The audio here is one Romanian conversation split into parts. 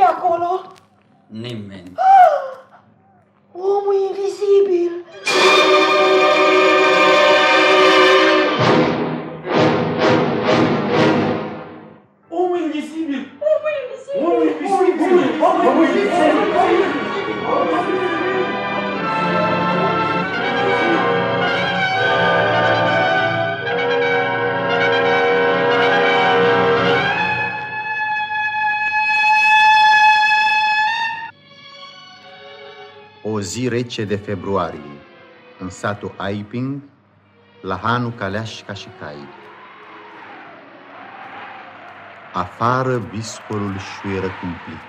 acolo? Nimeni. Omul invizibil. Omul invizibil! Omul invizibil! Omul invizibil! Omul invizibil! O zi rece de februarie, în satul Aiping, la Hanu Caleașca și Cai. Afară viscolul șuieră cumplit.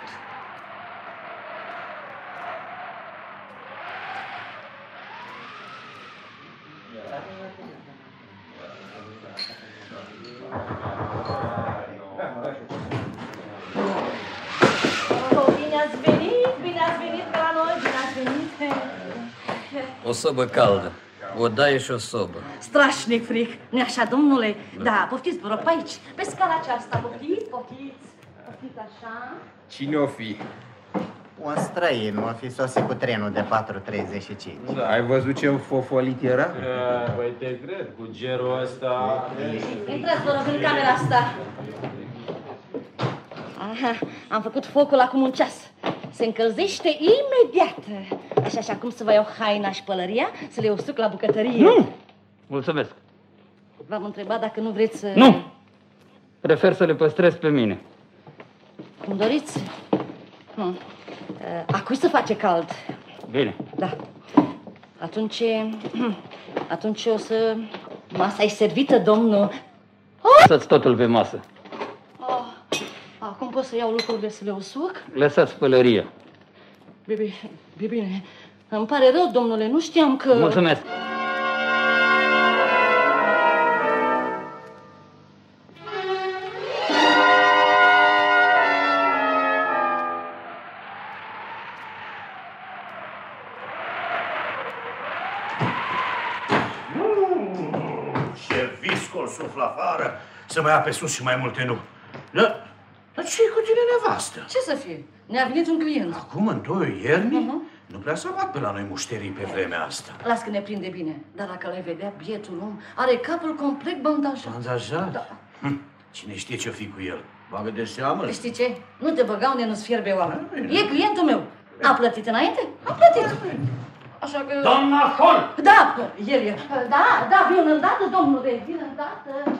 Bine ați venit la noi, bine ați venit. O sobă caldă, o daie și o sobă. Strașnic fric, nu-i așa, domnule? Da, poftiți, vă rog, pe aici, pe scala aceasta, poftiți. Poftiți așa. Cine o fi? Un străin, o fi sosit cu trenul de 4:35. Da. Ai văzut ce fofolit era? Păi te cred, cu gerul ăsta... Intrați, vă rog, în camera asta. Aha, am făcut focul acum un ceas. Se încălzește imediat. Așa și acum să vă iau haina și pălăria, să le usuc la bucătărie. Nu! Mulțumesc. V-am întrebat dacă nu vreți să... Nu! Prefer să le păstrez pe mine. Cum doriți. Acum se face cald. Bine. Da. Atunci o să... Masa e servită, domnul. Lăsați totul pe masă. Acum pot să iau lucrurile să le usuc? Lăsați pălăria. Bine. Îmi pare rău, domnule, nu știam că... Mulțumesc. Ce viscol suflă afară, să mai ia pe sus și mai multe nu. Dar ce-i cu tine, nevastă? Ce să fie? Ne-a venit un client. Acum, în toiul iernii? Nu prea s-a luat pe la noi mușterii pe vremea asta. Las că ne prinde bine. Dar dacă l-ai vedea, bietul om are capul complet bandajat. Bandajat? Da. Cine știe ce-o fi cu el? Bagă de seamă. Știi ce? Nu te băga unde nu-ți fierbe oameni. E clientul meu. A plătit înainte? A plătit. Așa că... Doamna Hall! Da, el e. Da, vin îndată, domnule, vin îndată.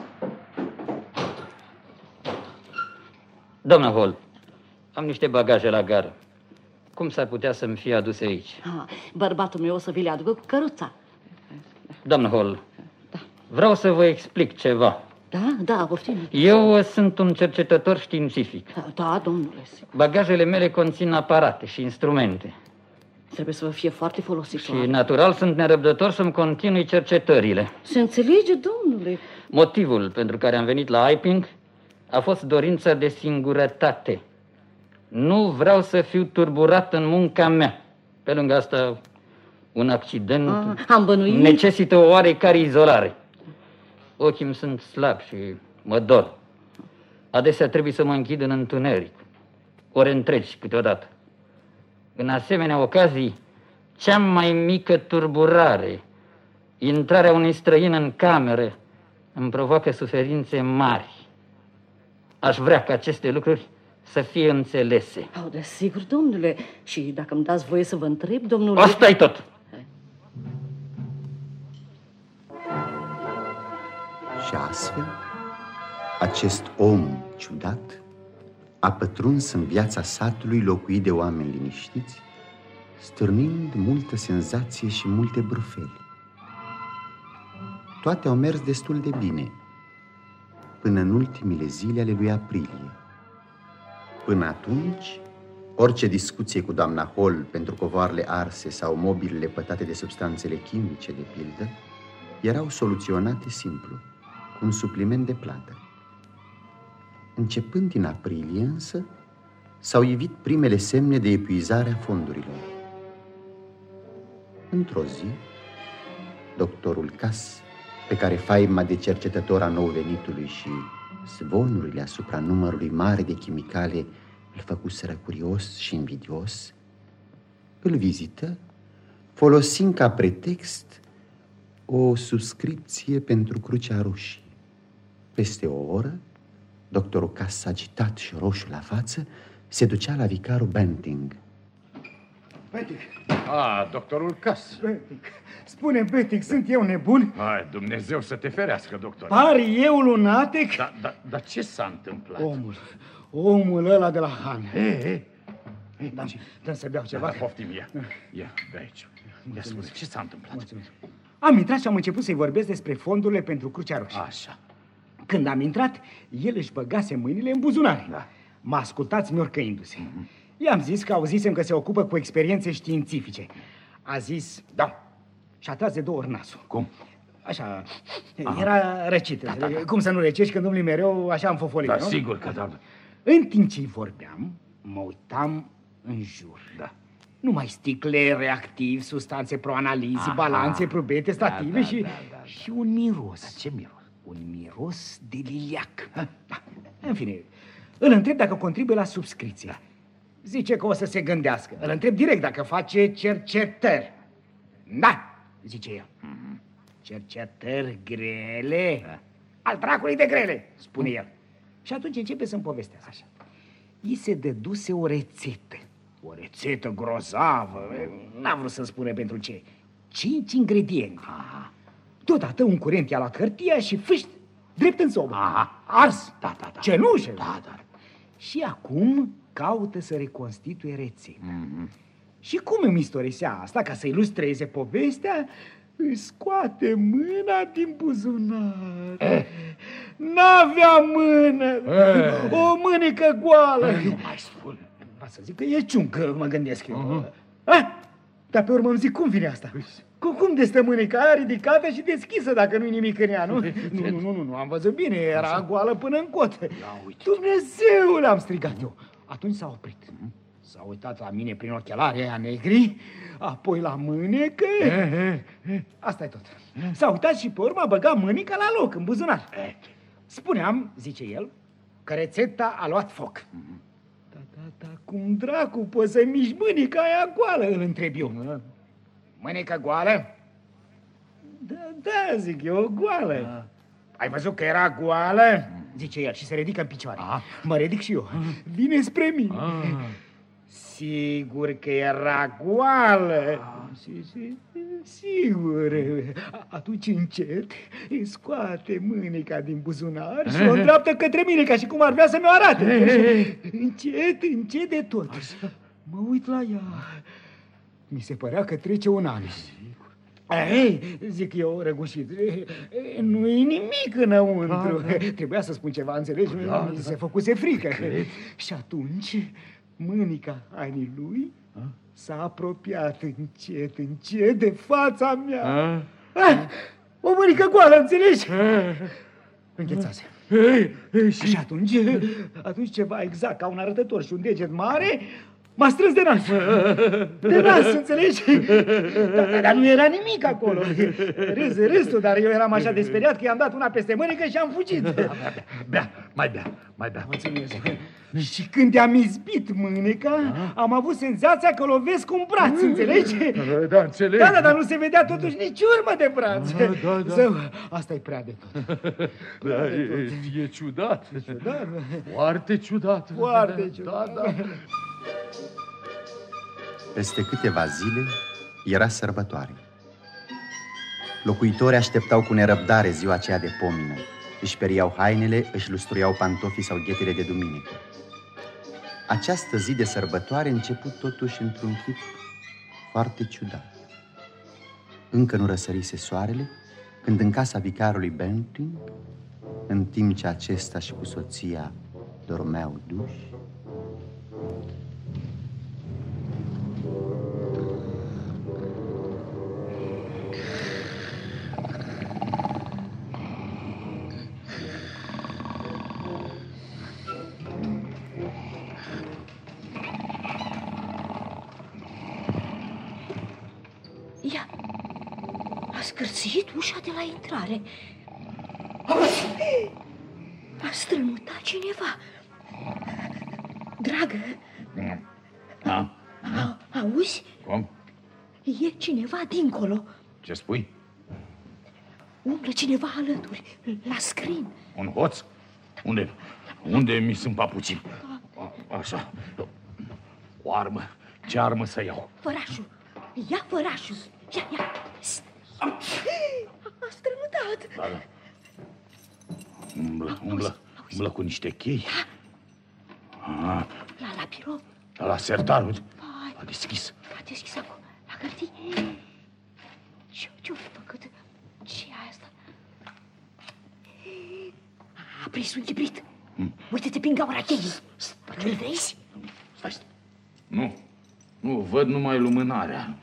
Doamna Hall, am niște bagaje la gară. Cum s-ar putea să-mi fie aduse aici? Bărbatul meu o să vi le aducă cu căruța. Doamna Hall, vreau să vă explic ceva. Da, poftim. Eu sunt un cercetător științific. Da, domnule. Bagajele mele conțin aparate și instrumente. Trebuie să vă fie foarte folositor. Și natural sunt nerăbdător să-mi continui cercetările. Se înțelege, domnule. Motivul pentru care am venit la Aiping a fost dorința de singurătate. Nu vreau să fiu turburat în munca mea. Pe lângă asta, un accident am bănuit. necesită o oarecare izolare. Ochii îmi sunt slabi și mă dor. Adesea trebuie să mă închid în întuneric, ore întregi câteodată. În asemenea ocazii, cea mai mică turburare, intrarea unui străin în cameră, îmi provoacă suferințe mari. Aș vrea ca aceste lucruri să fie înțelese. Desigur, domnule. Și dacă îmi dați voie să vă întreb, domnule... Asta-i tot. Și astfel, acest om ciudat a pătruns în viața satului locuit de oameni liniștiți, stârnind multă senzație și multe brufeli. Toate au mers destul de bine, până în ultimele zile ale lui aprilie. Până atunci, orice discuție cu doamna Hall pentru covoarele arse sau mobilele pătate de substanțele chimice, de pildă, erau soluționate simplu, cu un supliment de plată. Începând din aprilie, însă, s-au ivit primele semne de epuizare a fondurilor. Într-o zi, doctorul Cas, pe care faima de cercetător a nou venitului și zvonurile asupra numărului mare de chimicale îl făcuseră curios și invidios, îl vizită, folosind ca pretext o subscripție pentru Crucea Roșie. Peste o oră, doctorul Cass, agitat și roșu la față, se ducea la vicarul Benting. Benting. Doctorul Cass. Benting. Spune, Benting, sunt eu nebun? Hai, Dumnezeu să te ferească, doctor. Pari eu lunatic? Dar ce s-a întâmplat? Omul ăla de la Han. Dă-mi să beau ceva. Poftim, ia, de aici. Ia spune, ce s-a întâmplat? Mulțumesc. Am intrat și am început să-i vorbesc despre fondurile pentru Crucea Roșie. Așa. Când am intrat, el își băgase mâinile în buzunare. Da. M-a ascultat smiorcăindu-se. I-am zis că auzisem că se ocupă cu experiențe științifice. A zis, da, și a tras de 2 ori nasul. Cum? Așa, era răcit. Da. Cum să nu răcești când umli mereu așa în fofolie, da, nu? Sigur că da. În timp ce-i vorbeam, mă uitam în jur. Da. Numai sticle, reactivi, substanțe pro-analizi, balanțe, probete, stative și un miros. Da, ce miros? Un miros de liliac. Da. În fine, îl întreb dacă contribuie la subscripție. Zice că o să se gândească. Îl întreb direct dacă face cercetări. Da, zice el. Cercetări grele? Al dracului de grele, spune el. Și atunci începe să-mi povestească așa. I se dăduse o rețetă. O rețetă grozavă. N-am vrut să spune pentru ce. 5 ingrediente. Deodată un curent i-a luat hârtia și fâști drept în sobă. Ars. Da. Cenușă. Da. Și acum caută să reconstituie rețeta. Și cum îmi istorisea asta, ca să ilustreze povestea, îi scoate mâna din buzunar. N-avea mână. O mânică goală. Nu mai spune. Va să zic că e ciuncă, mă gândesc eu. Dar pe urmă îmi zic, cum vine asta? Cum de stă mânica aia ridicată și deschisă dacă nu-i nimic în ea, nu? Nu, am văzut bine, era goală până în cotă. Dumnezeule, am strigat eu. Atunci s-a oprit. S-a uitat la mine prin ochelarii aia negri, apoi la mânecă. Asta e tot. S-a uitat și pe urmă a băgat mânica la loc, în buzunar. Spuneam, zice el, că rețeta a luat foc. Da, cum dracu poți să miști mânica aia goală, îl întreb eu. Mânică goală? Da, zic eu, goală. Ai văzut că era goală? Zice el și se ridică în picioare. Mă ridic și eu. Vine spre mine. Sigur că era goală. Sigur. Atunci încet îi scoate mânica din buzunar și o îndreaptă către mine, ca și cum ar vrea să mi-o arate. Încet de tot. Mă uit la ea. Mi se părea că trece un an. Zic eu răgușit, nu-i nimic înăuntru. Trebuia să spun ceva, înțelegi? Se făcuse frică. Și atunci mânica hainii lui s-a apropiat încet de fața mea. O mânică goală, înțelegi? Înghețase. Și atunci ceva exact ca un arătător și un deget mare m-a strâns de nas. De nas, înțelegi? Dar nu era nimic acolo. Râs tu, dar eu eram așa de speriat că i-am dat una peste mânică și am fugit. Mai bea. Mulțumesc. Și când i-am izbit mânica, am avut senzația că lovesc un braț, înțelegi? Da, înțeleg. Da, dar nu se vedea totuși nici urmă de braț. Zău, asta e prea de tot. Da, e ciudat. Foarte ciudat. Foarte ciudat. Da. Peste câteva zile era sărbătoare. Locuitorii așteptau cu nerăbdare ziua aceea de pomină. Își periau hainele, își lustruiau pantofii sau ghetele de duminică. Această zi de sărbătoare început totuși într-un chip foarte ciudat. Încă nu răsărise soarele când în casa vicarului Benting, în timp ce acesta și cu soția dormeau duși, a scârțit ușa de la intrare. A strănutat cineva. Dragă, Da? auzi? Cum? E cineva dincolo. Ce spui? Umblă cineva alături, la scrin. Un hoț? Unde? Unde mi sunt papucii? Așa. O armă. Ce armă să iau? Fărașul. Ia fărașul. Ia. A strănutat. Da. Umblă cu niște chei. Da. La birou. La sertar, uite. A deschis. A deschis acum. La hârtie. Ce-o fi făcut? Ce e asta? A prins un chibrit. Uite-te prin gaura cheii. Îl vezi? Stai. Nu, văd numai lumânarea.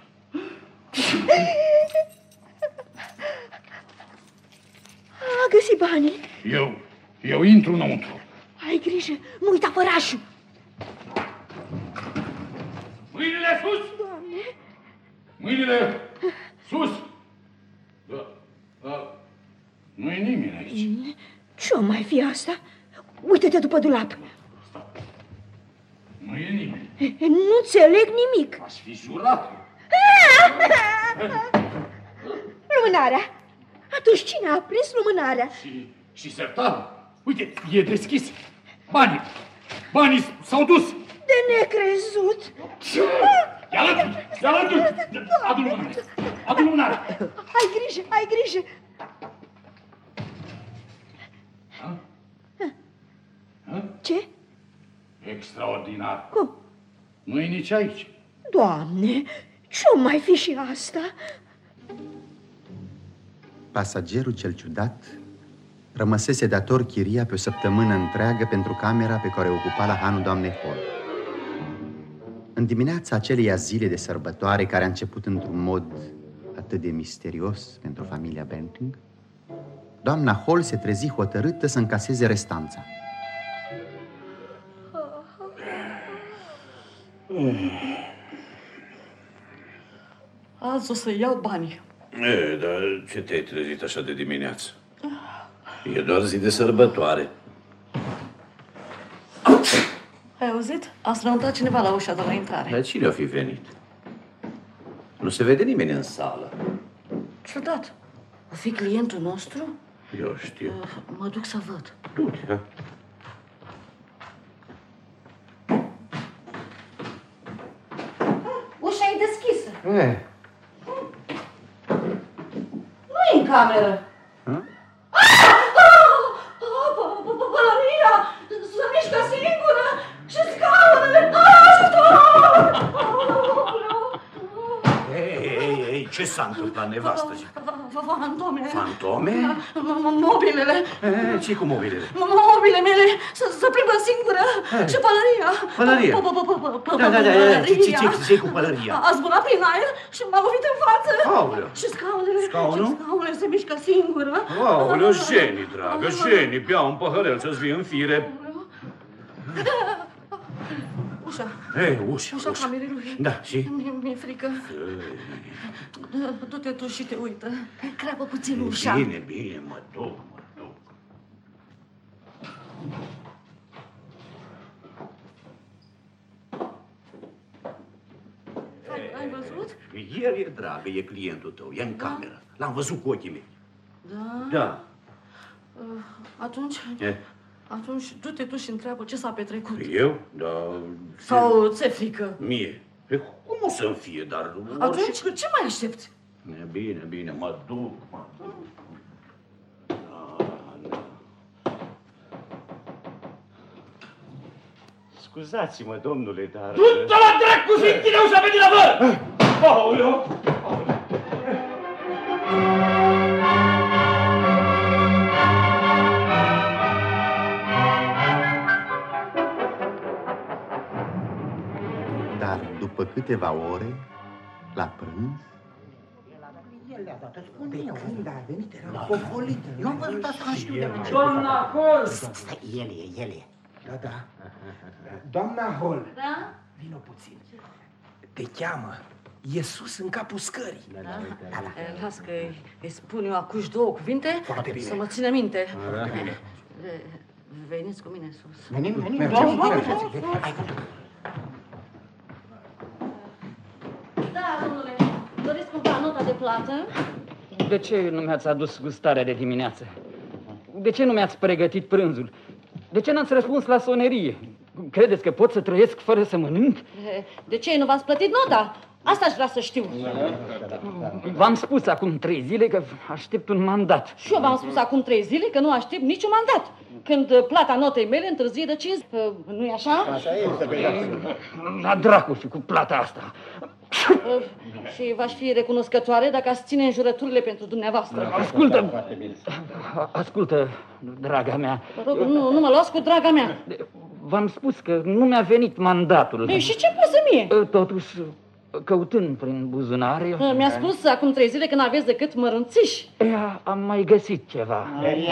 A găsit banii. Eu intru înăuntru. Ai grijă, nu uita fărașul. Mâinile sus! Doamne! Mâinile sus! Nu-i nimeni aici. Ce-o mai fi asta? Uită-te după dulap. Nu e nimeni. Nu înțeleg nimic. Aș fi jurat. Lumânarea. Atunci cine a prins lumânarea? Și sertarul. Uite, e deschis. Banii s-au dus. De necrezut. Ia lături. Adu lumânarea. Ai grijă. Ce? Extraordinar. Cum? Nu-i nici aici. Doamne, ce-o mai fi și asta? Pasagerul cel ciudat rămăsese dator chiria pe o săptămână întreagă pentru camera pe care o ocupa la hanul doamnei Hall. În dimineața aceleia zile de sărbătoare, care a început într-un mod atât de misterios pentru familia Benting, doamna Hall se trezi hotărâtă să încaseze restanța. Azi o să iau banii. Dar ce te-ai trezit așa de dimineață? E doar zi de sărbătoare. Ai auzit? A strănutat cineva la ușa de la intrare. Dar cine o fi venit? Nu se vede nimeni în sală. Ciudat. O fi clientul nostru? Eu știu. Mă duc să văd. Du-te, ha? Ușa e deschisă. Nu e în cameră. Pălăria! Se mișcă singură! Și scaunele! Ajutor! Ei, ce s-a întâmplat, nevastă? Fantome. Fantome? Mobilele. Ce-i cu mobilele? Mobilele mele se plimbă singură. Și pălăria. Pălăria? Pălăria. Ce-i cu pălăria? A zburat prin aer și m-a lovit în față. Aoleu. Și scaunele. Scaunul? Scaunele se mișcă singură. Aoleu, Jenny, dragă, Jenny, bea un păhărel să-ți vii în fire. Ușa. Ușa camerei lui. Da, și? Mi-e frică. Du-te tu și te uită. Crapă puțin ușa. Bine, mă duc. Ai văzut? El e dragă, e clientul tău, e în cameră. L-am văzut cu ochii mei. Da. Atunci du-te tu și întreabă ce s-a petrecut. Eu? Da. Sau ți-e frică? Mie? Cum o să-mi fie, dar... Atunci ce mai aștepți? Bine, mă duc. Scuzați-mă, domnule, dar... Du-te la dracu și închide ușa pe din afară! Aoleu! Dar după câteva ore, la prânz, De când a venit, era fofolită. Nu am văzut asta, știu de unde. Doamna Hall! Stai, el e. Da. Doamna Hall. Da? Vino puțin. Te cheamă. E sus în capul scării. Da. Las că îi spun eu acuși două cuvinte Foarte bine. să mă țină minte. Veniți cu mine sus. Venim. Hai. Da, domnule, doriți cumva nota de plată? De ce nu mi-ați adus gustarea de dimineață? De ce nu mi-ați pregătit prânzul? De ce n-ați răspuns la sonerie? Credeți că pot să trăiesc fără să mănânc? De ce nu v-ați plătit nota? Asta aș vrea să știu. V-am spus acum 3 zile că aștept un mandat. Și eu v-am spus acum 3 zile că nu aștept niciun mandat. Când plata notei mele întârzie de 5... Nu-i așa? Așa este. La dracu și cu plata asta. Și v-aș fi recunoscătoare dacă ați ține înjurăturile pentru dumneavoastră. Ascultă, draga mea. Vă rog, nu mă luați cu draga mea. V-am spus că nu mi-a venit mandatul. Ei, și ce pasă mie? Totuși, căutând prin buzunare... Mi-a spus acum 3 zile că n-aveți decât mărunțiși. Am mai găsit ceva.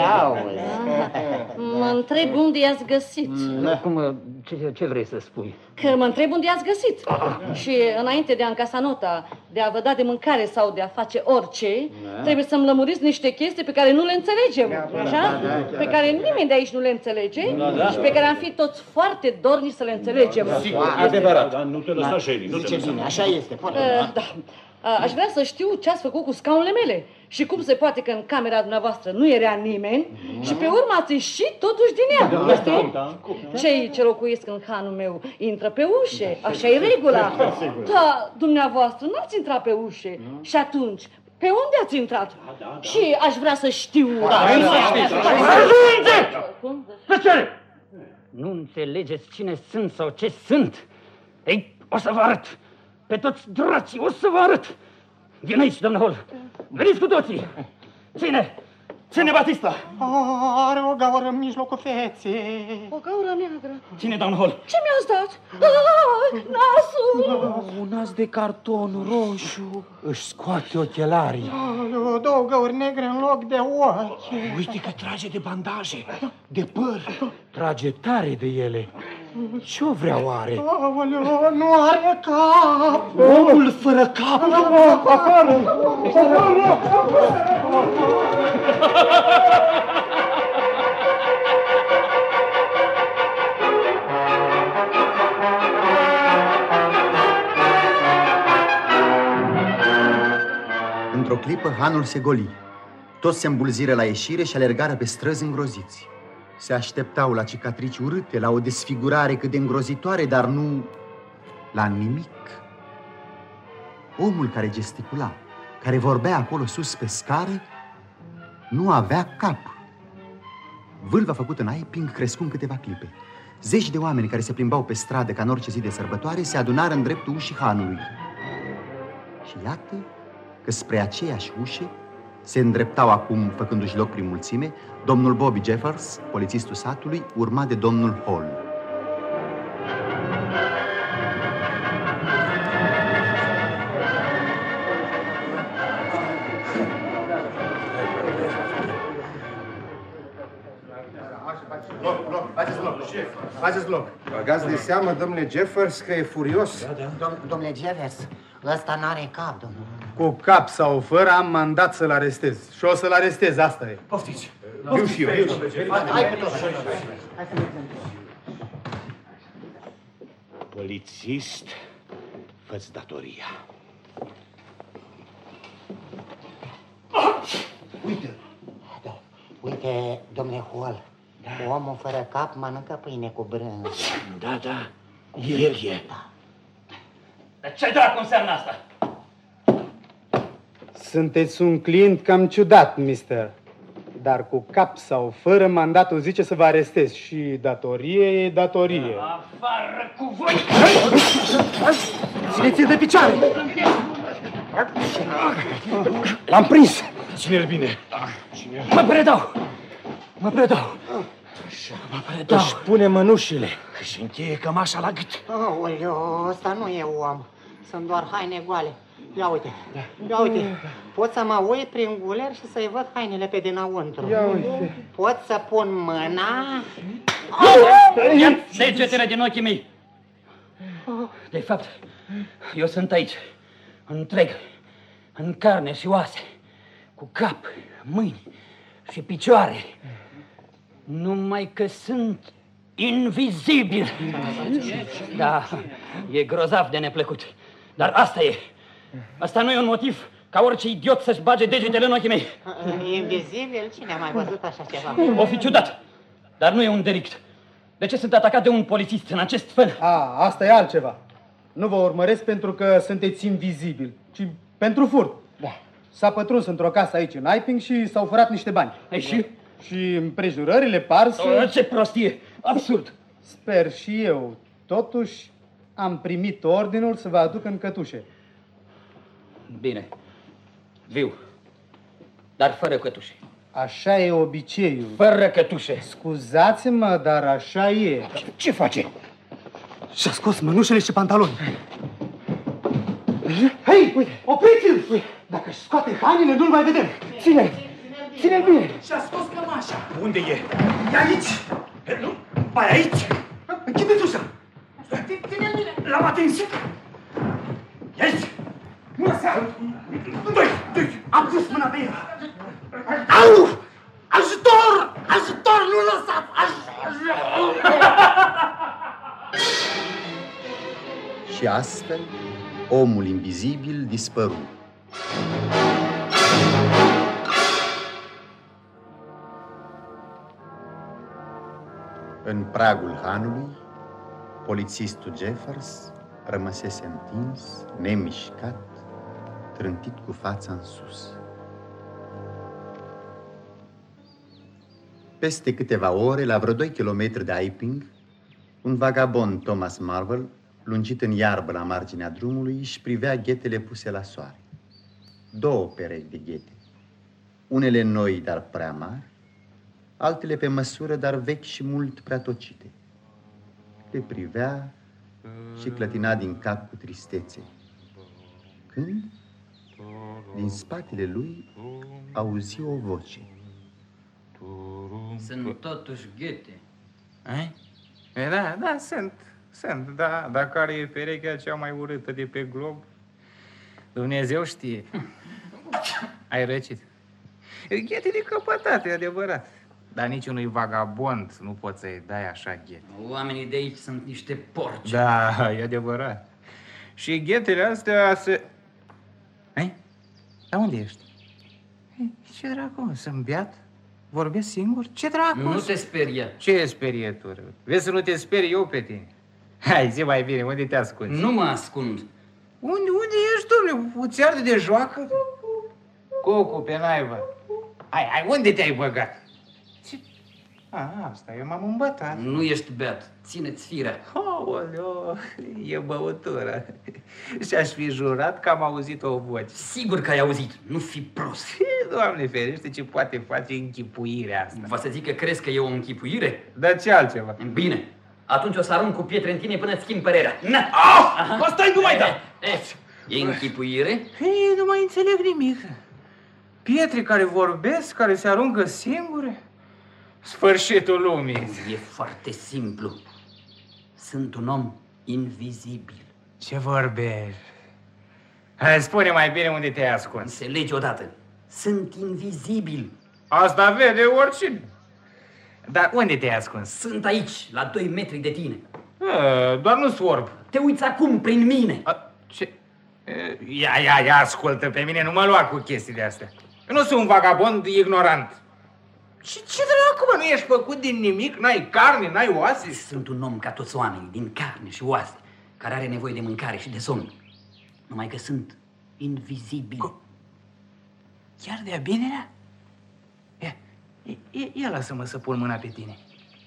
Mă întreb unde i-ați găsit. Cum, ce vrei să spui? Că mă întreb unde i-ați găsit. Și înainte de a încasa nota, de a vă da de mâncare sau de a face orice, trebuie să-mi lămuriți niște chestii pe care nu le înțelegem. Așa? Pe care nimeni de aici nu le înțelege și pe care am fi toți foarte dornici să le înțelegem. Adevărat. Dar nu te lăsa, Shelly. Zice bine, așa este. Da. Aș vrea să știu ce ați făcut cu scaunele mele și cum se poate că în camera dumneavoastră nu era nimeni și pe urmă ați ieșit totuși din ea. Cei ce locuiesc în hanul meu intră pe ușe, așa e regula. Da, dumneavoastră nu ați intrat pe ușe și atunci pe unde ați intrat? Și aș vrea să știu. Nu înțelegeți cine sunt sau ce sunt? Ei, o să vă arăt. Pe toți dracii, o să vă arăt! Vin aici, domnul Hall! Veniți cu toții! Ține Batista! Are o gaură în mijlocul feței. O gaură neagră. Ține, domnul Hall! Ce mi-ați dat? Nasul! Un nas de carton roșu. Își scoate ochelarii. Două gauri negre în loc de ochi. Uite că trage de bandaje, de păr. Trage tare de ele. Ce-o vrea oare? Aoleu, nu are cap! Omul fără cap! Într-o clipă, hanul se goli. Toți se îmbulziră la ieșire și alergară pe străzi îngroziți. Se așteptau la cicatrici urâte, la o desfigurare cât de îngrozitoare, dar nu la nimic. Omul care gesticula, care vorbea acolo sus pe scară, nu avea cap. Vâlva făcută în aiping crescu în câteva clipe. Zeci de oameni care se plimbau pe stradă ca în orice zi de sărbătoare se adunară în dreptul ușii hanului. Și iată că spre aceeași ușă se îndreptau acum, făcându-și loc prin mulțime, domnul Bobby Jeffers, polițistul satului, urmat de domnul Hall. Faceți loc. Băgați de seamă, domnule Jeffers, că e furios. Domnule Jeffers, ăsta n-are cap, domnule. Cu cap sau fără am mandat să-l arestez. Și o să-l arestez, asta e. Poftiți. Eu și eu. Polițist, fă-ți datoria. Uite, domnule Hall, omul fără cap mănâncă pâine cu brânză. Da, el e. Dar ce dracu înseamnă asta? Sunteți un client cam ciudat, mister. Dar cu cap sau fără, mandatul zice să vă arestez. Și datorie e datorie. Afară cu voi! Țineți-l de picioare! L-am prins! Ține-l bine. Mă predau! Mă predau! Își pune mănușile și încheie cămașa la gât. Aoleu, ăsta nu e om. Sunt doar haine goale. Ia uite, pot să mă uit prin guler și să-i văd hainele pe dinăuntru. Ia uite. Pot să pun mâna... Ia degetele din ochii mei! De fapt, eu sunt aici, întreg, în carne și oase, cu cap, mâini și picioare. Numai că sunt invizibil. Da, e grozav de neplăcut. Dar asta e. Asta nu e un motiv ca orice idiot să-și bage degetele în ochii mei. Invizibil? Cine a mai văzut așa ceva? O fi ciudat, dar nu e un delict. De ce sunt atacat de un polițist în acest fel? Asta e altceva. Nu vă urmăresc pentru că sunteți invizibili, ci pentru furt. Da. S-a pătruns într-o casă aici în Iping și s-au furat niște bani. Și? Și împrejurările par să... Ce prostie! Absurd! Sper și eu. Totuși am primit ordinul să vă aduc în cătușe. Bine. Viu. Dar fără cătușe. Așa e obiceiul. Fără cătușe. Scuzați-mă, dar așa e. Ce face? Și-a scos mânușele și pantaloni. Hei, uite, opriți-l! Dacă își scoate hainele, nu-l mai vedem. Ține-l bine. Și-a scos cămașa. Unde e? E aici. Nu? Mai aici? Închideți ușa. Ține-l bine. L-am atins. E aici. Nu lăsa. Doi. Am pus mâna pe el. Au! Ajutor! Ajutor! Nu lăsa! Și astfel, omul invizibil dispăru. În pragul hanului, polițistul Jeffers rămăsese întins, nemișcat, trântit cu fața în sus. Peste câteva ore, la vreo 2 kilometri de Iping, un vagabond, Thomas Marvel, lungit în iarbă la marginea drumului, își privea ghetele puse la soare. 2 perechi de ghete, unele noi, dar prea mari, altele pe măsură, dar vechi și mult prea tocite. Le privea și clătina din cap cu tristețe. Când, din spatele lui, auzi o voce. Sunt totuși ghete. Ai? Da, sunt, da. Dar care e perechea cea mai urâtă de pe glob? Dumnezeu știe. Ai răcit. Ghete de căpătate, e adevărat. Dar niciunui vagabond nu poți să-i dai așa ghete. Oamenii de aici sunt niște porci. Da, e adevărat. Și ghetele astea se... Hai? Dar unde ești? Ce dracu, sunt beat? Vorbesc singur? Ce dracu? Nu te speria. Ce sperietură? Vezi să nu te sperii eu pe tine. Hai, zi mai bine, unde te ascunzi? Nu mă ascund. Unde ești, domnule? Ți arde de joacă? Cucu, pe naiba. Hai, unde te-ai băgat? Asta, eu m-am îmbătat. Nu ești beat, ține-ți firea. Aoleo, e băutură. Și-aș fi jurat că am auzit o voce. Sigur că ai auzit, nu fi prost. Doamne ferește, ce poate face închipuirea asta. Va să zic că crezi că e o închipuire? Dar ce altceva? Bine, atunci o să arunc cu pietre în tine până-ți schimb părerea. Asta-i nu mai da! E închipuire? Ei, nu mai înțeleg nimic. Pietre care vorbesc, care se aruncă singure? Sfârșitul lumii. E foarte simplu. Sunt un om invizibil. Ce vorbești? Hai, spune mai bine unde te-ai ascuns. Înțelegi odată. Sunt invizibil. Asta vede oricine. Dar unde te-ai ascuns? Sunt aici, la 2 metri de tine. Doar nu sorb. Te uiți acum prin mine. Ce? Ia, ascultă pe mine, nu mă lua cu chestiile astea. Eu nu sunt un vagabond ignorant. Ce dracu, mă, nu ești făcut din nimic? N-ai carne, n-ai oase? Sunt un om ca toți oamenii, din carne și oase, care are nevoie de mâncare și de somn. Numai că sunt invizibil. Chiar de-a binelea? Ia lasă-mă să pun mâna pe tine.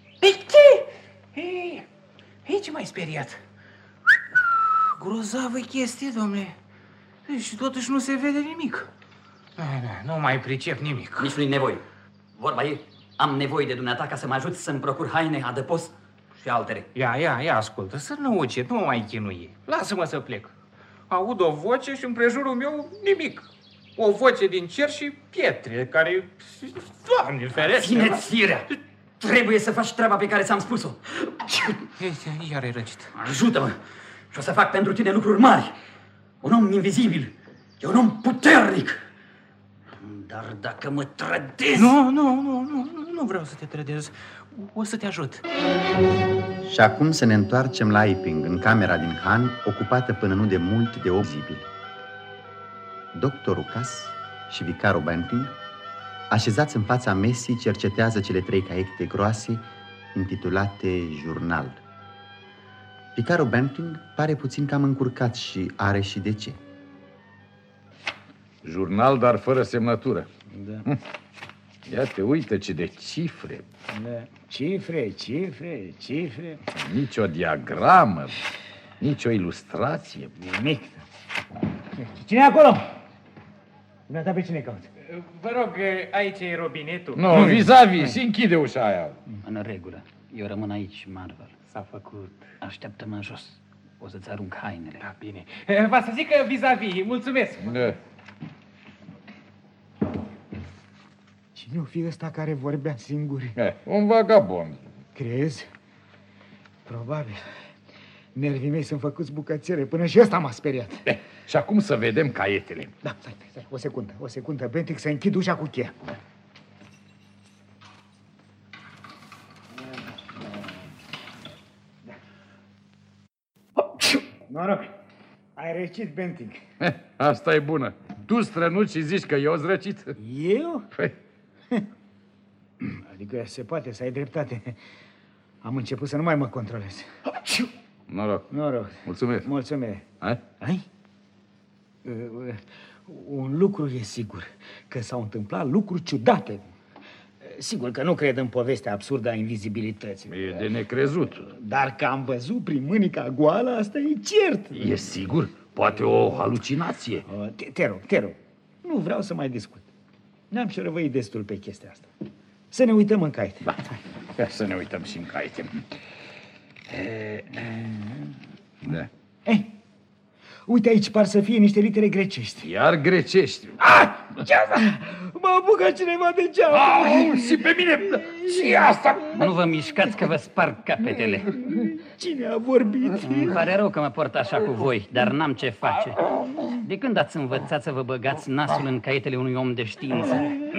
Ei, ce m-ai speriat? Grozavă chestie, domnule. Și totuși nu se vede nimic. Nu mai pricep nimic. Nici nu-i nevoie. Vorba e, am nevoie de dumneata ca să mă ajuți să-mi procur haine, adăpost și altele. Ia, ascultă, să nu ucid, nu mă mai chinui. Lasă-mă să plec. Aud o voce și în prejurul meu nimic. O voce din cer și pietre care... Doamne ferește! Ține-ți firea! Trebuie să faci treaba pe care ți-am spus-o. Iar ai răcit. Ajută-mă și o să fac pentru tine lucruri mari. Un om invizibil e un om puternic. Dar dacă mă trădezi... Nu vreau să te trădez. O să te ajut. Și acum să ne întoarcem la Iping, în camera din Han, ocupată până nu de mult de obzibili. Doctorul Cass și vicarul Banting, așezați în fața mesii, cercetează cele 3 caiete groase intitulate Jurnal. Vicarul Banting pare puțin cam încurcat și are și de ce. Jurnal, dar fără semnătură. Da. Ia te uită ce de cifre. Da. Cifre. Nici o diagramă, nici o ilustrație. Nimic. Cine e acolo? Dumneata pe cine cauți? Vă rog, aici e robinetul. Nu, vis-a-vis, și închide ușa aia. În regulă. Eu rămân aici, Marvel. S-a făcut. Așteaptă-mă în jos. O să-ți arunc hainele. Da, bine. Va să zic că vis-a-vis. Mulțumesc. Da. Cine o fi ăsta care vorbea singur? Un vagabond. Crezi? Probabil. Nervii mei sunt făcuți bucățele, până și ăsta m-a speriat. Și acum să vedem caietele. Da, stai. O secundă, Bentic, să închid ușa cu cheia. Noroc, ai răcit, Bentic. Asta e bună. Tu strănuți și zici că eu-s răcit? Eu? Păi. Adică se poate să ai dreptate. Am început să nu mai mă controlez. Noroc. Mulțumesc. Ai? Un lucru e sigur, că s-au întâmplat lucruri ciudate. Sigur că nu cred în povestea absurdă a invizibilității. E de necrezut. Dar că am văzut prin mânica goală, asta e cert. E sigur? Poate o halucinație. Te rog. Nu vreau să mai discut. Ne-am șerăvăit destul pe chestia asta. Să ne uităm în caiete. Ia să ne uităm și în caiete. Da. Uite aici, par să fie niște litere grecești. Iar grecești. M-a apucat cineva de geam. Și pe mine. Și asta. Nu vă mișcați că vă sparg capetele. Cine a vorbit? Îmi pare rău că mă port așa cu voi, dar n-am ce face. De când ați învățat să vă băgați nasul în caietele unui om de știință?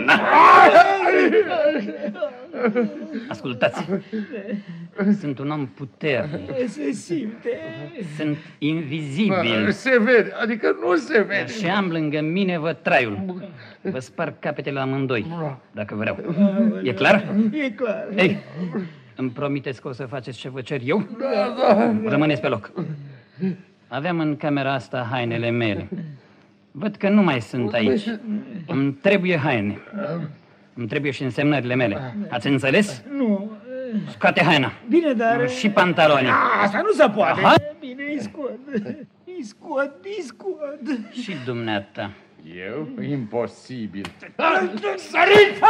Ascultați. Sunt un om puternic. Se simte. Sunt invizibil. Se vede, adică nu se vede. Și am lângă mine traiul. Vă sparg capetele la amândoi, dacă vreau. E clar? E clar. Ei, îmi promiteți că o să faceți ce vă cer eu? Da. Rămâneți pe loc. Aveam în camera asta hainele mele. Văd că nu mai sunt aici. Îmi trebuie haine. Îmi trebuie și însemnările mele. Ați înțeles? Nu. Scoate haina. Bine, dar... Și pantaloni. Asta nu se poate. Aha. Bine, îi scot. Și dumneata. Eu? Imposibil. Sărit!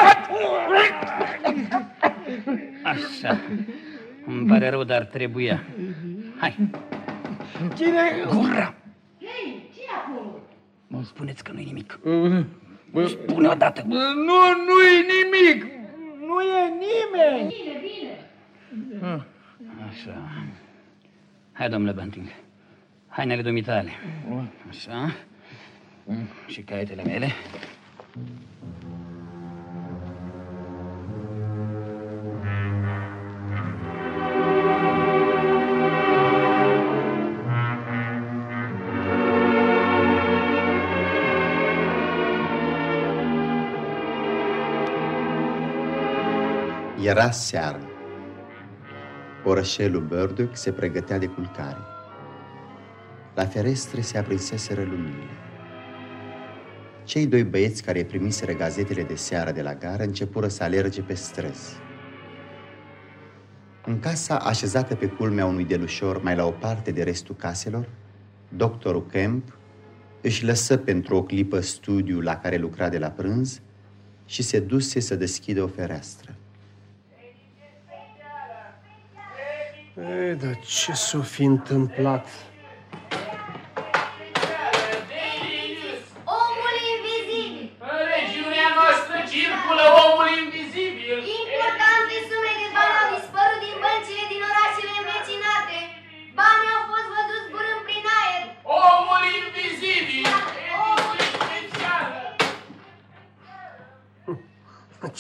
Așa. Îmi pare rău, dar trebuia. Hai. Cine? Gura! Hei, ce acolo? Nu spuneți că nu-i nimic. Spune odată. Nu-i nimic. Nu e nimeni. Bine. Așa. Hai, domnule Banting. Hainele dumitale. Așa. Și caietele mele. Era seară. Orășelul Burdock se pregătea de culcare. La ferestre se aprinseseră luminile. Cei 2 băieți care primiseră gazetele de seară de la gară începură să alerge pe străzi. În casa așezată pe culmea unui delușor mai la o parte de restul caselor, doctorul Kemp își lăsă pentru o clipă studiul la care lucra de la prânz și se duse să deschidă o fereastră. Ei, dar ce s-o fi întâmplat? Omul invizibil! În regiunea noastră circulă omul invizibil! Importante sume de bani au dispărut din băncile din orașele învecinate. Banii au fost văzuți zburând prin aer. Omul invizibil! Ediție specială!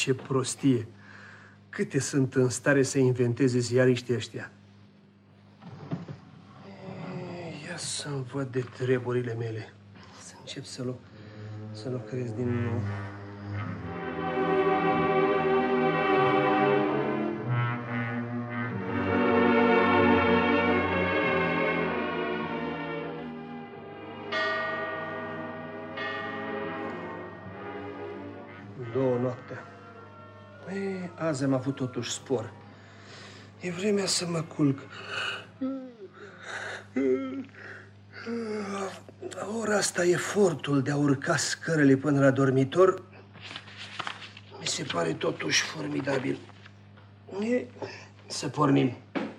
Ce prostie! Câte sunt în stare să inventeze ziariștii ăștia? Ia să-mi văd de treburile mele. Să încep să lucrez din nou. Două noaptea. Azi am avut totuși spor. E vremea să mă culc. La ora asta efortul de a urca scărele până la dormitor mi se pare totuși formidabil. Să pornim.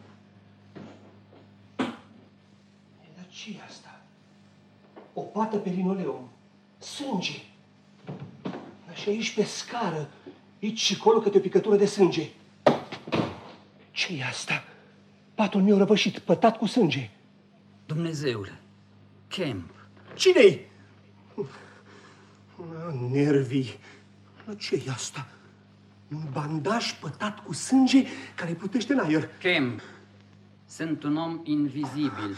Dar ce-i asta? O pată pe linoleum. Sânge. Și aici pe scară, aici și acolo câte o picătură de sânge. Ce-i asta? Patul meu răvășit, pătat cu sânge. Dumnezeule, Kemp. Cine-i? Nervii. Ce-i asta? Un bandaj pătat cu sânge care plutește în aer. Kemp, sunt un om invizibil.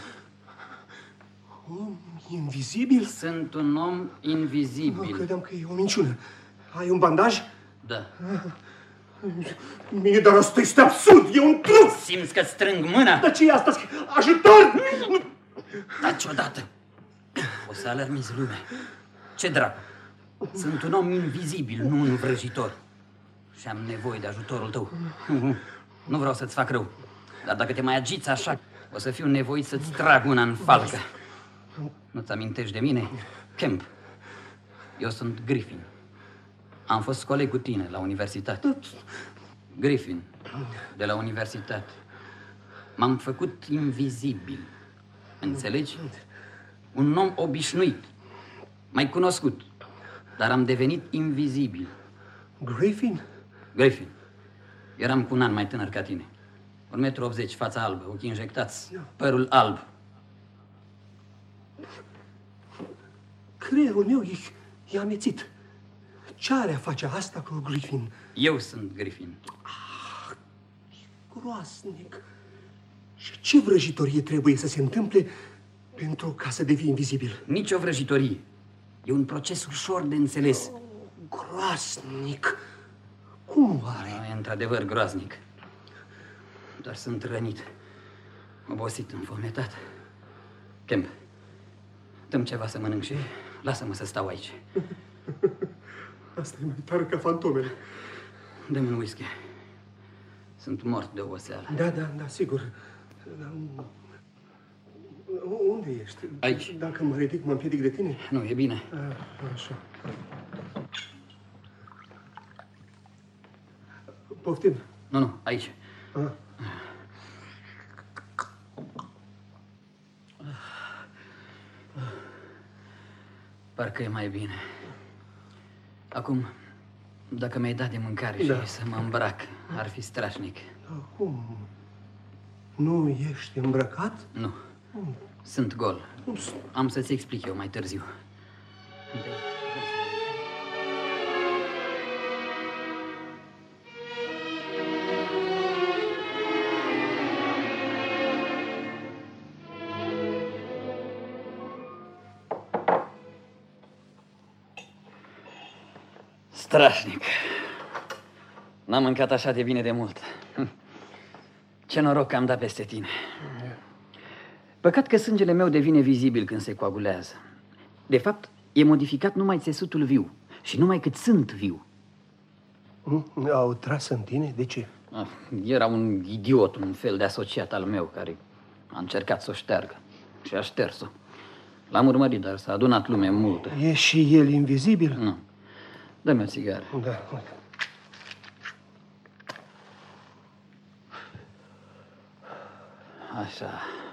Om invizibil? Sunt un om invizibil. Credeam că e o minciună. Ai un bandaj? Da. Mie, dar asta este absurd, e un truc! Simți că strâng mâna? Dar ce e asta? Ajutor! Taci odată. O să alarmizi lumea. Ce dracu? Sunt un om invizibil, nu un vrăjitor. Și am nevoie de ajutorul tău. Nu vreau să-ți fac rău. Dar dacă te mai agiți așa, o să fiu nevoit să-ți trag una în falcă. Nu-ți amintești de mine? Kemp. Eu sunt Griffin. Am fost coleg cu tine la universitate. Griffin, de la universitate. M-am făcut invizibil. Înțelegi? Un om obișnuit. Mai cunoscut. Dar am devenit invizibil. Griffin? Griffin. Eram cu un an mai tânăr ca tine. 1,80 m, fața albă, ochii injectați, părul alb. Creierul meu e amețit. Ce are a face asta cu Griffin? Eu sunt Griffin. Groasnic. Și ce vrăjitorie trebuie să se întâmple pentru ca să devii invizibil? Nici o vrăjitorie. E un proces ușor de înțeles. Groasnic. Cum oare? E într-adevăr groaznic. Dar sunt rănit. Obosit, înfometat. Kemp, dă-mi ceva să mănânc și lasă-mă să stau aici. Asta e mai tare ca fantomele. Dă-mi un whisky. Sunt mort de oboseală. Da, sigur. Unde ești? Aici. Dacă mă ridic, mă împiedic de tine? Nu, e bine. Așa. Poftim? Nu, aici. Parcă e mai bine. Acum, dacă mi-ai dat de mâncare și să mă îmbrac, ar fi strașnic. Cum? Nu ești îmbrăcat? Nu. Sunt gol. Am să-ți explic eu mai târziu. Strașnic. N-am mâncat așa de bine de mult. Ce noroc că am dat peste tine. Păcat că sângele meu devine vizibil când se coagulează. De fapt, e modificat numai țesutul viu și numai cât sunt viu. Au tras în tine? De ce? Era un idiot, un fel de asociat al meu care a încercat să o șteargă și a șters-o. L-am urmărit, dar s-a adunat lume multă. E și el invizibil? Nu. Dă-mi o țigară. Da. Așa.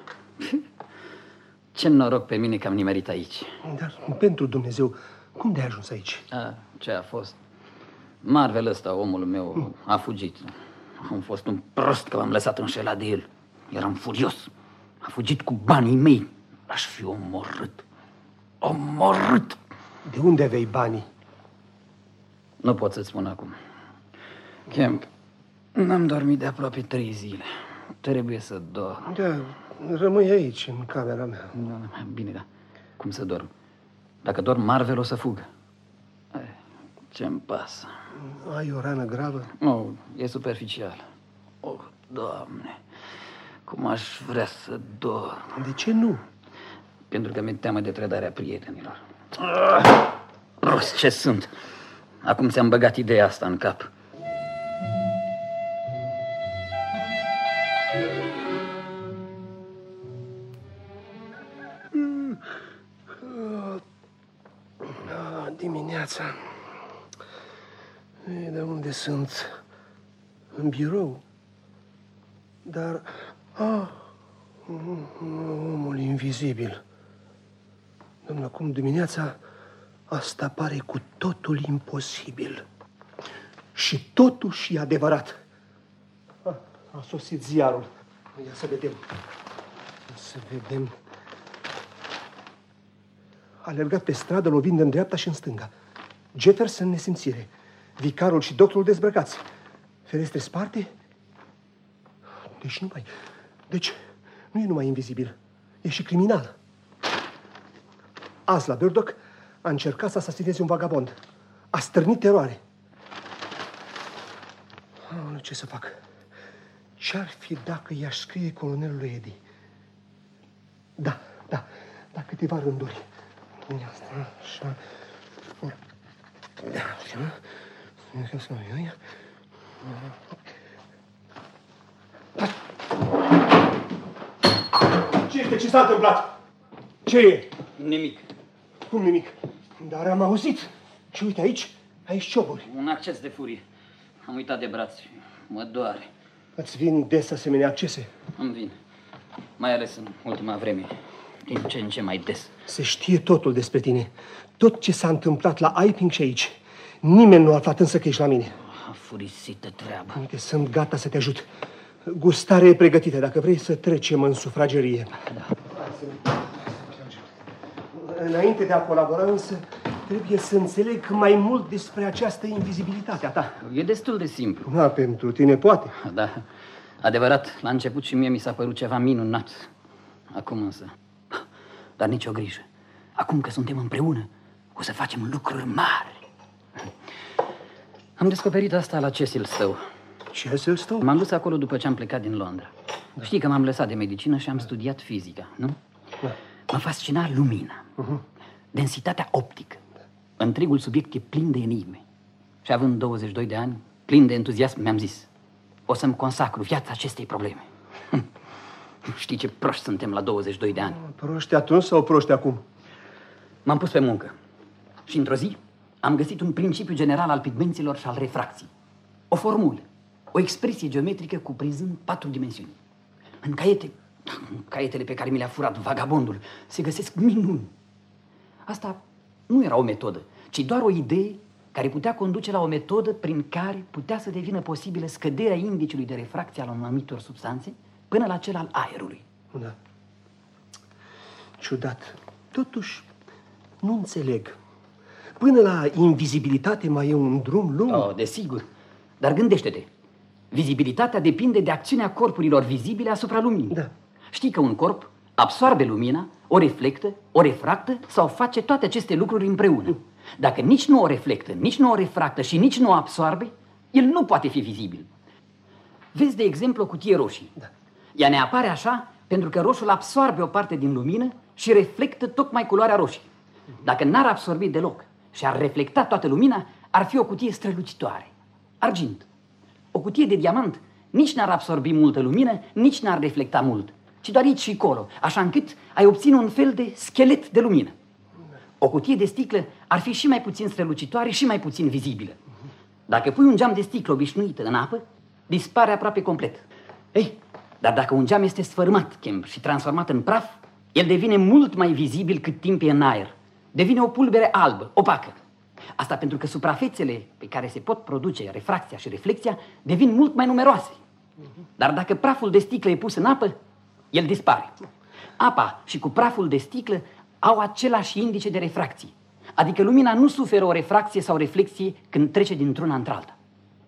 Ce noroc pe mine că am nimerit aici. Dar, pentru Dumnezeu, cum de-ai ajuns aici? Ce a fost? Marvel ăsta, omul meu, a fugit. Am fost un prost că m-am lăsat înșelat de el. Eram furios. A fugit cu banii mei. Aș fi omorât. Omorât! De unde aveai banii? Nu pot să-ți spun acum. Kemp, n-am dormit de aproape 3 zile. Trebuie să dorm. Da, rămâi aici, în camera mea. Bine, da. Cum să dorm? Dacă dorm, Marvel o să fugă. Ce-mi pasă? Ai o rană gravă? Nu, e superficial. Oh, Doamne, cum aș vrea să dorm. De ce nu? Pentru că mi-e teamă de trădarea prietenilor. Prost ce sunt. Acum ți-am băgat ideea asta în cap. Dimineața. De unde sunt? În birou. Dar... omul invizibil. Domnule, acum dimineața asta pare cu totul imposibil. Și totuși e adevărat. A sosit ziarul. Ia să vedem. A alergat pe stradă, lovind în dreapta și în stânga. Jefferson nesimțire. Vicarul și doctorul dezbrăcați. Ferestre sparte. Deci nu e numai invizibil. E și criminal. Azi la Burdock a încercat să asasineze un vagabond. A stârnit teroare. Ce să fac? Ce-ar fi dacă i-aș scrie colonelului Eddie? Da, câteva rânduri. Așa. Ce este? Ce s-a întâmplat? Ce e? Nimic. Cum nimic? Dar am auzit. Și uite aici cioburi. Un acces de furie. Am uitat de braț. Mă doare. Îți vin des asemenea accese? Îmi vin. Mai ales în ultima vreme. Din ce în ce mai des. Se știe totul despre tine. Tot ce s-a întâmplat la Iping și aici. Nimeni nu a aflat însă că ești la mine. Furisită treabă. Uite, sunt gata să te ajut. Gustarea e pregătită, dacă vrei să trecem în sufragerie. Da. Înainte de a colabora însă, trebuie să înțeleg mai mult despre această invizibilitate a ta. E destul de simplu. Da, pentru tine poate. Da, adevărat, la început și mie mi s-a părut ceva minunat. Acum însă... Dar nicio grijă. Acum că suntem împreună, o să facem lucruri mari. Am descoperit asta la Cecil Stowe. Cecil Stowe? M-am dus acolo după ce am plecat din Londra. Da. Știi că m-am lăsat de medicină și am studiat fizica, nu? Da. Mă fascina lumina, densitatea optică. Întregul subiect e plin de enigme. Și având 22 de ani, plin de entuziasm, mi-am zis: o să-mi consacru viața acestei probleme. Știi ce proști suntem la 22 de ani. Proști atunci sau proști acum? M-am pus pe muncă și într-o zi am găsit un principiu general al pigmenților și al refracției. O formulă, o expresie geometrică cuprinzând 4 dimensiuni. În caietele pe care mi le-a furat vagabondul se găsesc minuni. Asta nu era o metodă, ci doar o idee care putea conduce la o metodă prin care putea să devină posibilă scăderea indiciului de refracție al anumitor substanțe până la cel al aerului. Da. Ciudat. Totuși, nu înțeleg. Până la invizibilitate mai e un drum lung? Oh, desigur. Dar gândește-te. Vizibilitatea depinde de acțiunea corpurilor vizibile asupra luminii. Da. Știi că un corp absoarbe lumina, o reflectă, o refractă sau face toate aceste lucruri împreună. Dacă nici nu o reflectă, nici nu o refractă și nici nu o absoarbe, el nu poate fi vizibil. Vezi, de exemplu, o cutie roșie. Da. Ea ne apare așa pentru că roșul absoarbe o parte din lumină și reflectă tocmai culoarea roșie. Dacă n-ar absorbi deloc și ar reflecta toată lumina, ar fi o cutie strălucitoare, argint. O cutie de diamant nici n-ar absorbi multă lumină, nici n-ar reflecta mult, ci doar aici și acolo, așa încât ai obține un fel de schelet de lumină. O cutie de sticlă ar fi și mai puțin strălucitoare și mai puțin vizibilă. Dacă pui un geam de sticlă obișnuită în apă, dispare aproape complet. Ei, dar dacă un geam este sfărâmat, Kemp, și transformat în praf, el devine mult mai vizibil cât timp e în aer. Devine o pulbere albă, opacă. Asta pentru că suprafețele pe care se pot produce refracția și reflexia devin mult mai numeroase. Dar dacă praful de sticlă e pus în apă, el dispare. Apa și cu praful de sticlă au același indice de refracție. Adică lumina nu suferă o refracție sau reflexie când trece dintr-una într-alta.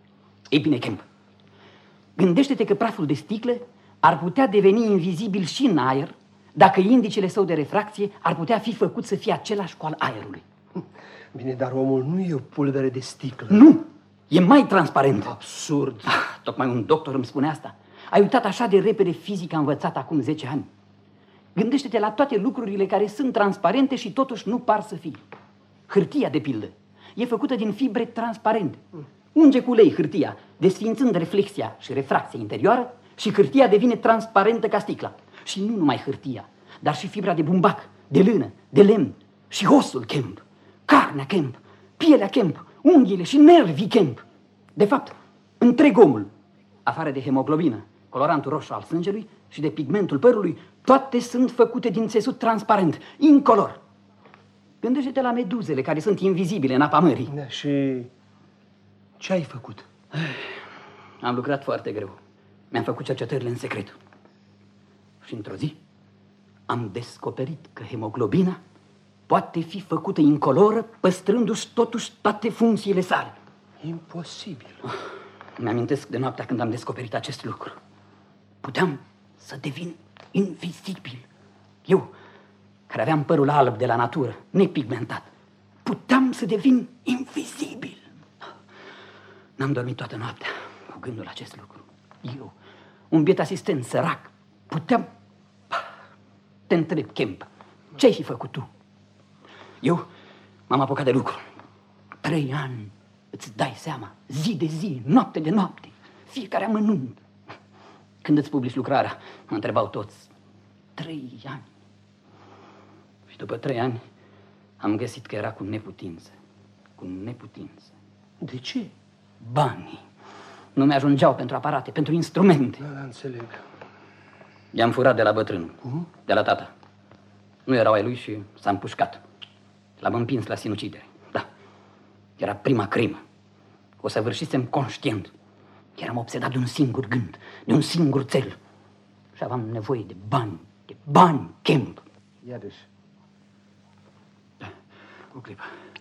Ei bine, Kemp, gândește-te că praful de sticlă ar putea deveni invizibil și în aer dacă indicele său de refracție ar putea fi făcut să fie același cu al aerului. Bine, dar omul nu e o pulbere de sticlă. Nu! E mai transparent. Absurd. Tocmai un doctor îmi spune asta. Ai uitat așa de repede fizica învățată acum 10 ani. Gândește-te la toate lucrurile care sunt transparente și totuși nu par să fie. Hârtia, de pildă, e făcută din fibre transparente. Unge cu ulei hârtia, desființând reflexia și refracția interioară, și hârtia devine transparentă ca sticla. Și nu numai hârtia, dar și fibra de bumbac, de lână, de lemn, și osul, Kemp, carnea, Kemp, pielea, Kemp, unghiile și nervii, Kemp. De fapt, întreg omul, afară de hemoglobină, colorantul roșu al sângelui și de pigmentul părului, toate sunt făcute din țesut transparent, incolor. Gândește-te la meduzele care sunt invizibile în apa mării. Da, și ce ai făcut? Am lucrat foarte greu. Mi-am făcut cercetările în secret. Și într-o zi am descoperit că hemoglobina poate fi făcută incoloră, păstrându-și totuși toate funcțiile sale. Imposibil. Mi-amintesc de noaptea când am descoperit acest lucru. Puteam să devin invizibil. Eu, care aveam părul alb de la natură, nepigmentat, puteam să devin invizibil. N-am dormit toată noaptea cu gândul acest lucru. Eu, un biet asistent sărac, puteam... Te întreb, Kemp, ce-ai fi făcut tu? Eu m-am apucat de lucru. 3 ani, îți dai seama, zi de zi, noapte de noapte, fiecare amănunt. Când îți publici lucrarea, mă întrebau toți, 3 ani. Și după 3 ani am găsit că era cu neputință. Cu neputință. De ce? Banii nu mi-ajungeau pentru aparate, pentru instrumente. Da, înțeleg. I-am furat de la bătrân, de la tata. Nu erau ai lui și s-a împușcat. L-am împins la sinucidere. Da, era prima crimă. O săvârșisem conștient. Eram obsedat de un singur gând, de un singur țel. Și aveam nevoie de bani, Kemp. Iarăși. Da, o clipă.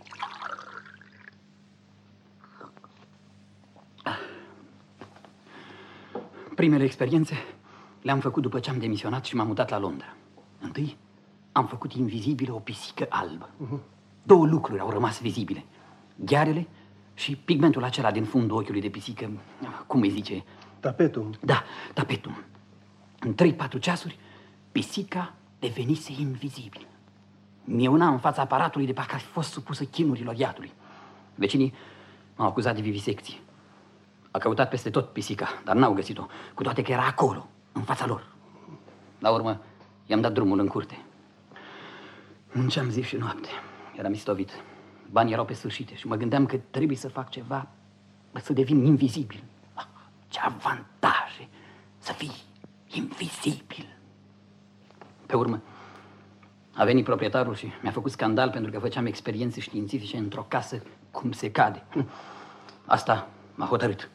Primele experiențe le-am făcut după ce am demisionat și m-am mutat la Londra. Întâi am făcut invizibilă o pisică albă. 2 lucruri au rămas vizibile. Ghearele și pigmentul acela din fundul ochiului de pisică, cum îi zice? Tapetum. Da, tapetum. În 3-4 ceasuri, pisica devenise invizibilă. Miuna în fața aparatului de parcă ar fi fost supusă chinurilor iadului. Vecinii m-au acuzat de vivisecție. A căutat peste tot pisica, dar n-au găsit-o, cu toate că era acolo, în fața lor. La urmă, i-am dat drumul în curte. Munceam zi și noapte. Eram istovit. Banii erau pe sfârșite și mă gândeam că trebuie să fac ceva să devin invizibil. Ce avantaje să fii invizibil. Pe urmă, a venit proprietarul și mi-a făcut scandal pentru că făceam experiențe științifice într-o casă cum se cade. Asta m-a hotărât.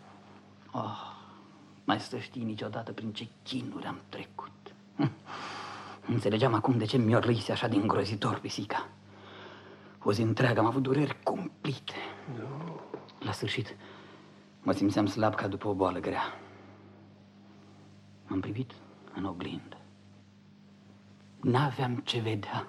Mai să știi niciodată prin ce chinuri am trecut. Înțelegeam acum de ce mi-orlăise așa de îngrozitor pisica. O zi întreagă am avut dureri cumplite. La sfârșit, mă simțeam slab ca după o boală grea. M-am privit în oglindă. N-aveam ce vedea.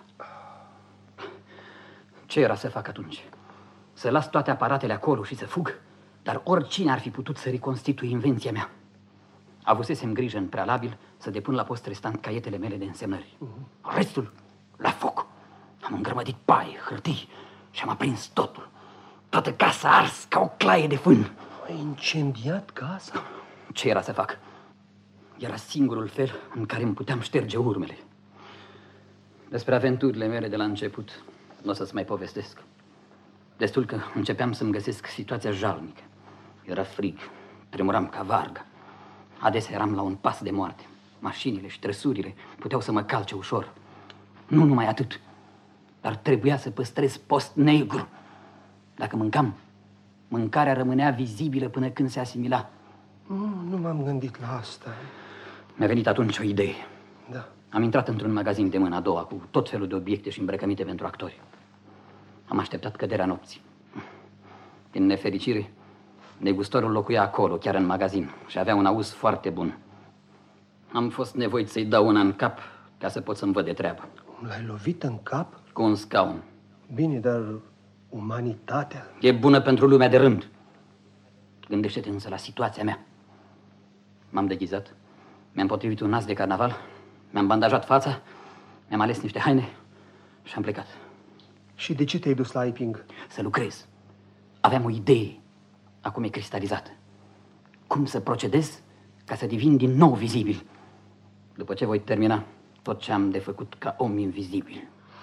Ce era să fac atunci? Să las toate aparatele acolo și să fug? Dar oricine ar fi putut să reconstituie invenția mea. Avusesem grijă în prealabil să depun la post restant caietele mele de însemnări. Restul, la foc. Am îngrămădit paie, hârtii și am aprins totul. Toată casa ars ca o claie de fân. Ai incendiat casa? Ce era să fac? Era singurul fel în care îmi puteam șterge urmele. Despre aventurile mele de la început nu o să-ți mai povestesc. Destul că începeam să-mi găsesc situația jalnică. Era frig, tremuram ca varga. Adesea eram la un pas de moarte. Mașinile și trăsurile puteau să mă calce ușor. Nu numai atât, dar trebuia să păstrez post negru. Dacă mâncam, mâncarea rămânea vizibilă până când se asimila. Nu m-am gândit la asta. Mi-a venit atunci o idee. Da. Am intrat într-un magazin de mână a doua cu tot felul de obiecte și îmbrăcăminte pentru actori. Am așteptat căderea nopții. Din nefericire, Negustorul locuia acolo, chiar în magazin, și avea un auz foarte bun. Am fost nevoit să-i dau una în cap ca să pot să-mi văd de treabă. L-ai lovit în cap? Cu un scaun. Bine, dar umanitatea... E bună pentru lumea de rând. Gândește-te însă la situația mea. M-am deghizat, mi-am potrivit un nas de carnaval, mi-am bandajat fața, mi-am ales niște haine și am plecat. Și de ce te-ai dus la Aiping? Să lucrez. Aveam o idee. Acum e cristalizată. Cum să procedez ca să devin din nou vizibil? După ce voi termina tot ce am de făcut ca om invizibil.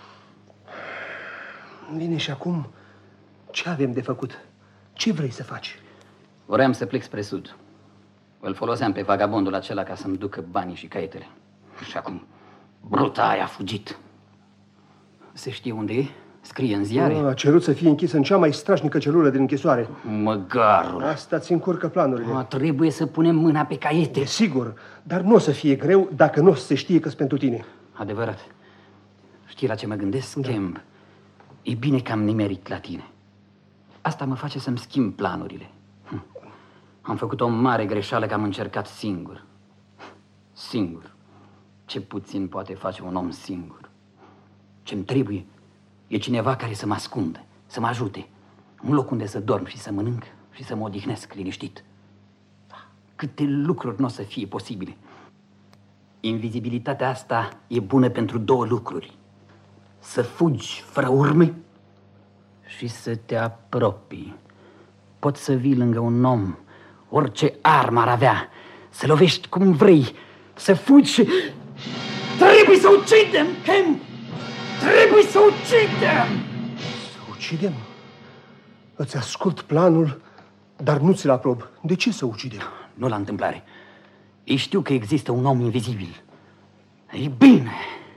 Bine, și acum ce avem de făcut? Ce vrei să faci? Vreau să plec spre sud. Îl foloseam pe vagabondul acela ca să-mi ducă banii și caietele. Și acum bruta aia a fugit. Se știe unde e? Scrie în ziare? A cerut să fie închis în cea mai strașnică celulă din închisoare. Măgarul! Asta ți încurcă planurile. Trebuie să punem mâna pe caiete. Sigur, dar nu o să fie greu dacă nu o să se știe că-s pentru tine. Adevărat. Știi la ce mă gândesc, Kemp? E bine că am nimerit la tine. Asta mă face să-mi schimb planurile. Am făcut o mare greșeală că am încercat singur. Singur. Ce puțin poate face un om singur. Ce-mi trebuie e cineva care să mă ascundă, să mă ajute. Un loc unde să dorm și să mănânc și să mă odihnesc liniștit. Câte lucruri nu o să fie posibile. Invizibilitatea asta e bună pentru două lucruri. Să fugi fără urme și să te apropii. Poți să vii lângă un om, orice armă ar avea, să lovești cum vrei, să fugi și... Trebuie să ucidem, Kemp! Trebuie să ucidem! Să ucidem? Îți ascult planul, dar nu ți-l aprob. De ce să ucidem? Nu la întâmplare. Ei știu că există un om invizibil. Ei bine!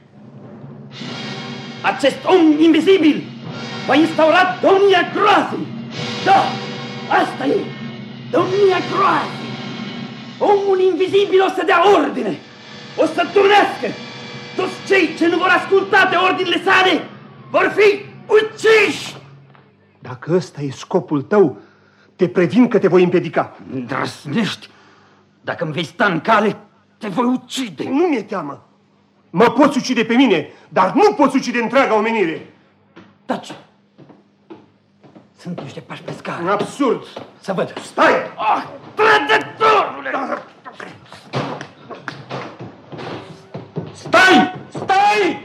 Acest om invizibil va instaura domnia groazei! Da! Asta e! Domnia groazei! Omul invizibil o să dea ordine! O să turnească! Toți cei ce nu vor asculta de ordinele sale vor fi uciși! Dacă ăsta e scopul tău, te previn că te voi împiedica. Îndrăznești? Dacă îmi vei sta în cale, te voi ucide. Nu mi-e teamă. Mă poți ucide pe mine, dar nu poți ucide întreaga omenire. Taci! Sunt niște pași pe scară. Absurd! Să văd. Stai! Trădătorule! Stai! Stai!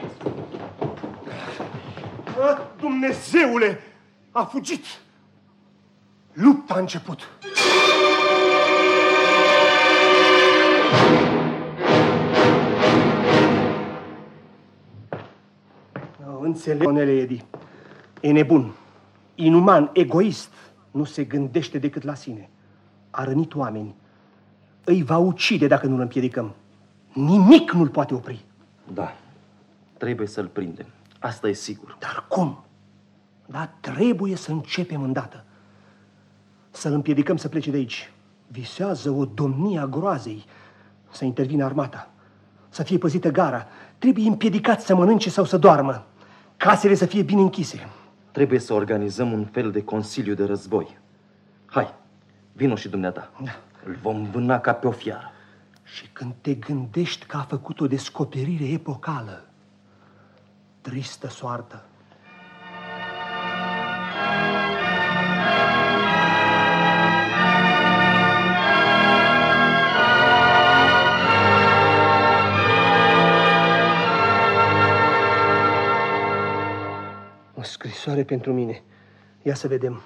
Dumnezeule! A fugit! Lupta a început! Înțeleg, Onele Edi. E nebun, inuman, egoist. Nu se gândește decât la sine. A rănit oameni. Îi va ucide dacă nu-l împiedicăm. Nimic nu-l poate opri. Da, trebuie să-l prindem. Asta e sigur. Dar cum? Dar trebuie să începem îndată. Să-l împiedicăm să plece de aici. Visează o domnie a groazei. Să intervină armata. Să fie păzită gara. Trebuie împiedicat să mănânce sau să doarmă. Casele să fie bine închise. Trebuie să organizăm un fel de consiliu de război. Hai, vino și dumneata. Da. Îl vom vâna ca pe o fiară. Și când te gândești că a făcut o descoperire epocală, tristă soartă. O scrisoare pentru mine. Ia să vedem.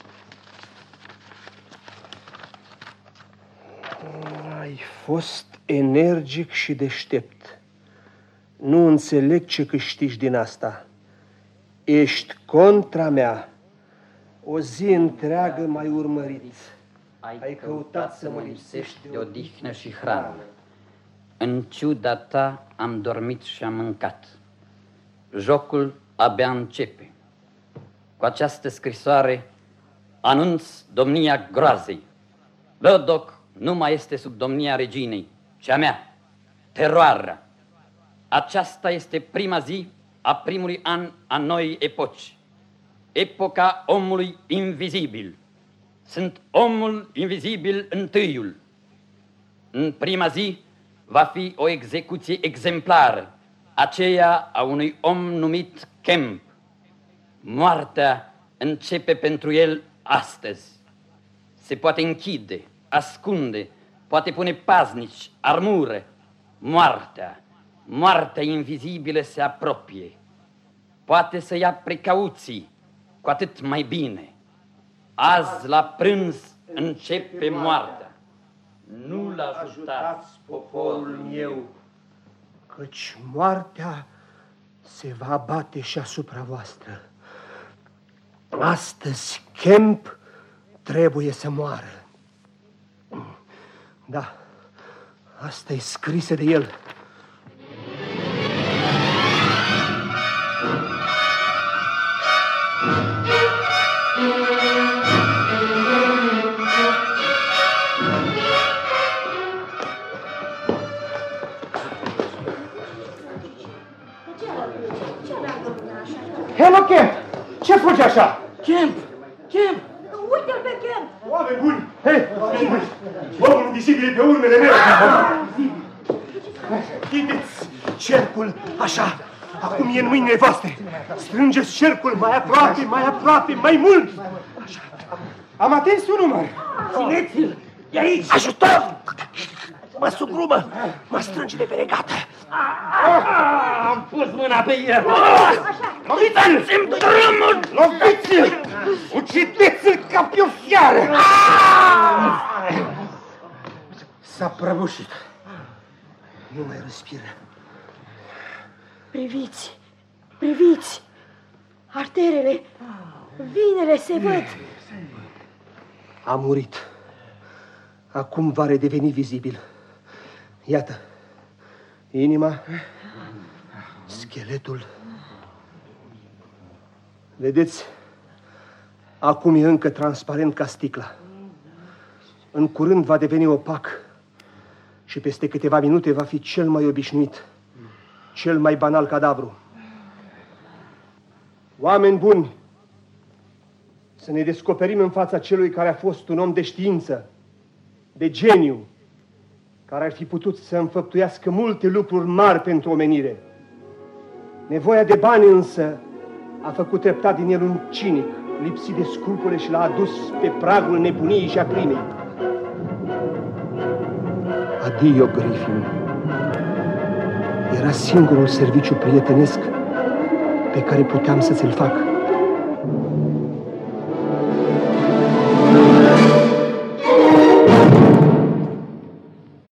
Ai fost energic și deștept. Nu înțeleg ce câștigi din asta. Ești contra mea. O zi întreagă m-ai urmărit. Ai căutat să mă lipsești de odihnă și hrană. În ciuda ta am dormit și am mâncat. Jocul abia începe. Cu această scrisoare anunț domnia groazei. Lodoc nu mai este sub domnia reginei, ci a mea, teroarea. Aceasta este prima zi a primului an a noii epoci, epoca omului invizibil. Sunt omul invizibil întâiul. În prima zi va fi o execuție exemplară, aceea a unui om numit Kemp. Moartea începe pentru el astăzi. Se poate închide, ascunde, poate pune paznici, armură. Moartea invizibilă se apropie. Poate să ia precauții, cu atât mai bine. Azi la prânz începe moartea. Nu-l ajutați, poporul meu, căci moartea se va abate și asupra voastră. Astăzi Kemp trebuie să moară. Da, asta e scrisă de el. Hello, Kemp! Ce fugi așa? Kemp! Uite-l pe Kemp! Oameni buni! Hei! Omul invisibil e pe urmele mele! Chideți cercul așa! Acum e în mâinile voastre! Strângeți cercul mai aproape, mai mult! Așa. Am atins un număr! Țineți-l! E aici! Ajutor! Mă sugrumă! Mă strânge de pe regată! Am pus mâna pe el! Loviți-l! Drumul! Loviți-l! Ucideți-l ca pe o fiară! S-a prăbușit. Nu mai respiră. Priviți! Arterele, vinele se văd. A murit. Acum va redeveni vizibil. Iată. Inima, scheletul. Vedeți? Acum e încă transparent ca sticla. În curând va deveni opac și peste câteva minute va fi cel mai obișnuit, cel mai banal cadavru. Oameni buni, să ne descoperim în fața celui care a fost un om de știință, de geniu, care ar fi putut să înfăptuiască multe lucruri mari pentru omenire. Nevoia de bani însă a făcut treptat din el un cinic, lipsit de scrupule și l-a adus pe pragul nebuniei și a crimei. Adio, Griffin. Era singurul serviciu prietenesc pe care puteam să ți-l fac.